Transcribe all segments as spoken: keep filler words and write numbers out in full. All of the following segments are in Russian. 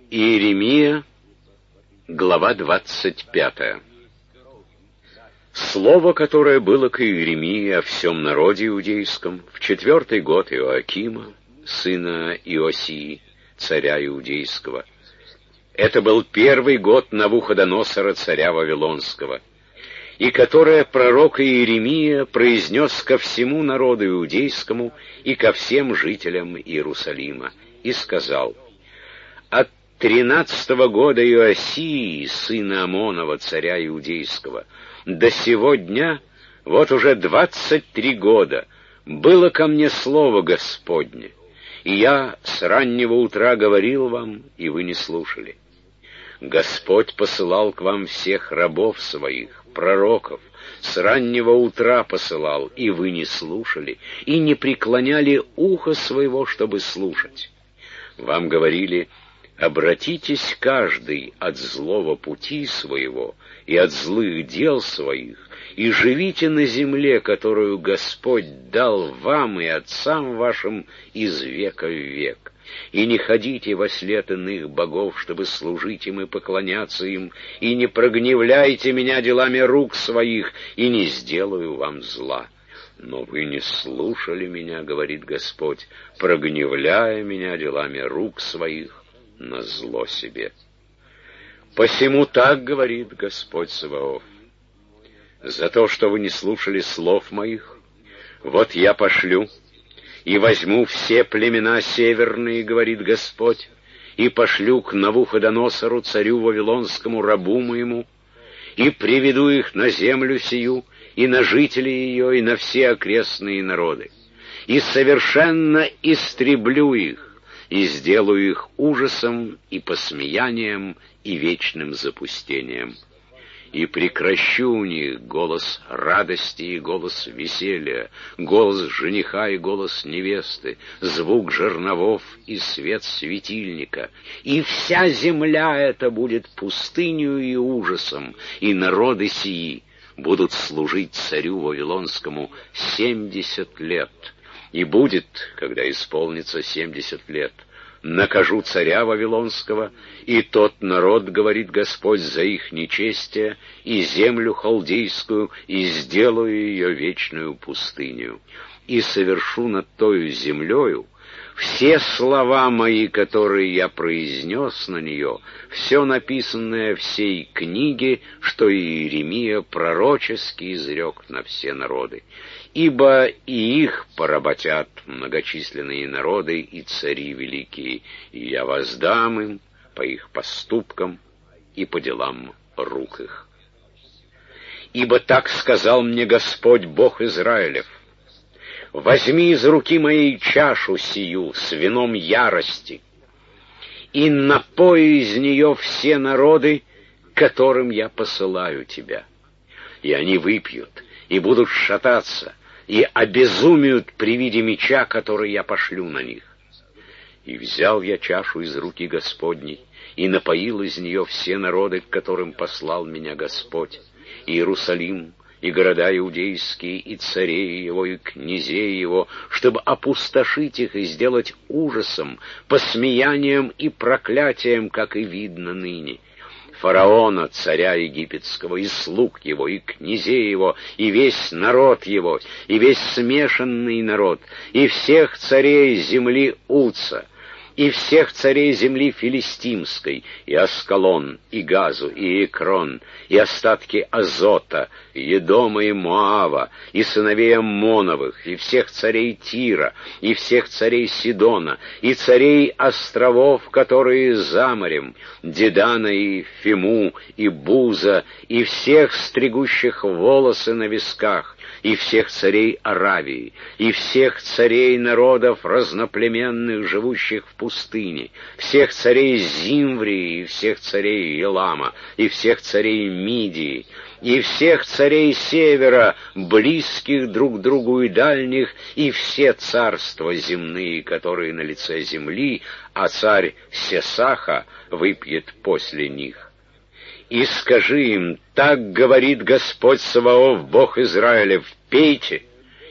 Иеремия, глава двадцать пятая. Слово, которое было к Иеремии о всем народе иудейском в четвертый год Иоакима, сына Иосии, царя иудейского. Это был первый год Навуходоносора, царя Вавилонского, и которое пророк Иеремия произнес ко всему народу иудейскому и ко всем жителям Иерусалима, и сказал: «От тринадцатого года Иосии, сына Амонова, царя иудейского, до сего дня, вот уже двадцать три года, было ко мне слово Господне, и я с раннего утра говорил вам, и вы не слушали. Господь посылал к вам всех рабов своих, пророков, с раннего утра посылал, и вы не слушали, и не преклоняли ухо своего, чтобы слушать. Вам говорили: обратитесь каждый от злого пути своего и от злых дел своих, и живите на земле, которую Господь дал вам и отцам вашим из века в век. И не ходите во след иных богов, чтобы служить им и поклоняться им, и не прогневляйте меня делами рук своих, и не сделаю вам зла. Но вы не слушали меня, говорит Господь, прогневляя меня делами рук своих на зло себе. Посему так говорит Господь Саваоф: за то, что вы не слушали слов моих, вот я пошлю и возьму все племена северные, говорит Господь, и пошлю к Навуходоносору, царю Вавилонскому, рабу моему, и приведу их на землю сию, и на жителей ее, и на все окрестные народы, и совершенно истреблю их, и сделаю их ужасом и посмеянием и вечным запустением. И прекращу у них голос радости и голос веселья, голос жениха и голос невесты, звук жерновов и свет светильника. И вся земля эта будет пустынью и ужасом, и народы сии будут служить царю Вавилонскому семьдесят лет. И будет, когда исполнится семьдесят лет, накажу царя Вавилонского, и тот народ, говорит Господь, за их нечестие, и землю халдейскую, и сделаю ее вечную пустыню, и совершу над тою землею все слова мои, которые я произнес на нее, все написанное в сей книге, что Иеремия пророчески изрек на все народы. Ибо и их поработят многочисленные народы и цари великие, и я воздам им по их поступкам и по делам рук их. Ибо так сказал мне Господь Бог Израилев: возьми из руки моей чашу сию с вином ярости, и напой из нее все народы, которым я посылаю тебя. И они выпьют, и будут шататься, и обезумеют при виде меча, который я пошлю на них. И взял я чашу из руки Господней, и напоил из нее все народы, к которым послал меня Господь, и Иерусалим, и города иудейские, и царей его, и князей его, чтобы опустошить их и сделать ужасом, посмеянием и проклятием, как и видно ныне. Фараона, царя египетского, и слуг его, и князей его, и весь народ его, и весь смешанный народ, и всех царей земли Уца, и всех царей земли Филистимской, и Аскалон, и Газу, и Экрон, и остатки Азота, и Едома, и Моава, и сыновей Аммоновых, и всех царей Тира, и всех царей Сидона, и царей островов, которые за морем, Дедана, и Фиму, и Буза, и всех стригущих волосы на висках, и всех царей Аравии, и всех царей народов разноплеменных, живущих в пустыне, всех царей Зимврии, и всех царей Елама, и всех царей Мидии, и всех царей севера, близких друг другу и дальних, и все царства земные, которые на лице земли, а царь Сесаха выпьет после них. И скажи им: так говорит Господь Саваоф, Бог Израилев: пейте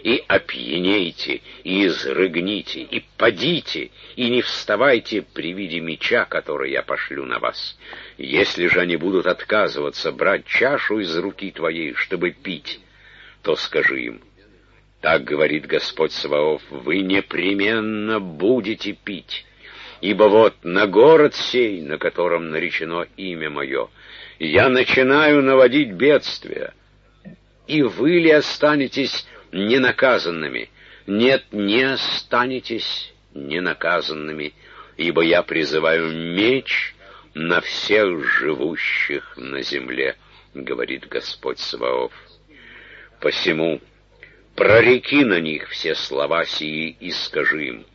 и опьянейте, и изрыгните, и падите, и не вставайте при виде меча, который я пошлю на вас. Если же они будут отказываться брать чашу из руки твоей, чтобы пить, то скажи им: так говорит Господь Саваоф, вы непременно будете пить, ибо вот на город сей, на котором наречено имя мое, я начинаю наводить бедствия, и вы ли останетесь ненаказанными? Нет, не останетесь ненаказанными, ибо я призываю меч на всех живущих на земле, говорит Господь Саваоф. Посему прореки на них все слова сии и скажи им: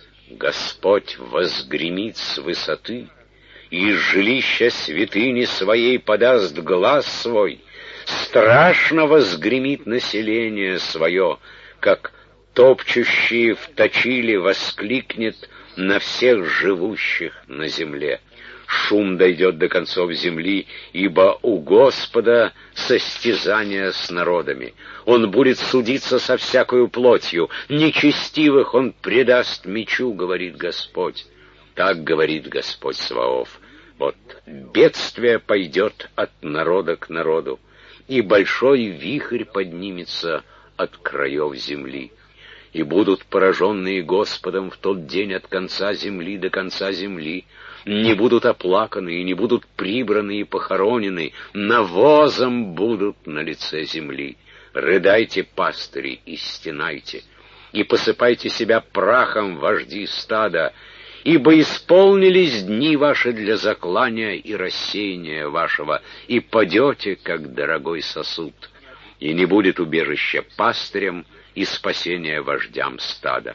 Господь возгремит с высоты, и из жилища святыни своей подаст глас свой, страшно возгремит население свое, как топчущие в точиле воскликнет на всех живущих на земле. Шум дойдет до концов земли, ибо у Господа состязание с народами. Он будет судиться со всякою плотью, нечестивых он предаст мечу, говорит Господь. Так говорит Господь Саваоф. Вот бедствие пойдет от народа к народу, и большой вихрь поднимется от краев земли. И будут пораженные Господом в тот день от конца земли до конца земли, не будут оплаканы и не будут прибраны и похоронены, навозом будут на лице земли. Рыдайте, пастыри, и стенайте, и посыпайте себя прахом, вожди стада, ибо исполнились дни ваши для заклания и рассеяния вашего, и падете, как дорогой сосуд, и не будет убежища пастырям и спасения вождям стада.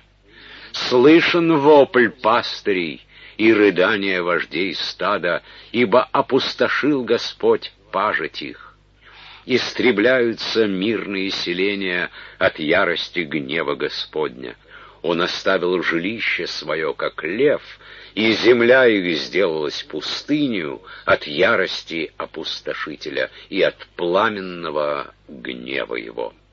Слышен вопль пастырей и рыдание вождей стада, ибо опустошил Господь пажить их. Истребляются мирные селения от ярости гнева Господня. Он оставил жилище свое, как лев, и земля их сделалась пустынью от ярости опустошителя и от пламенного гнева его.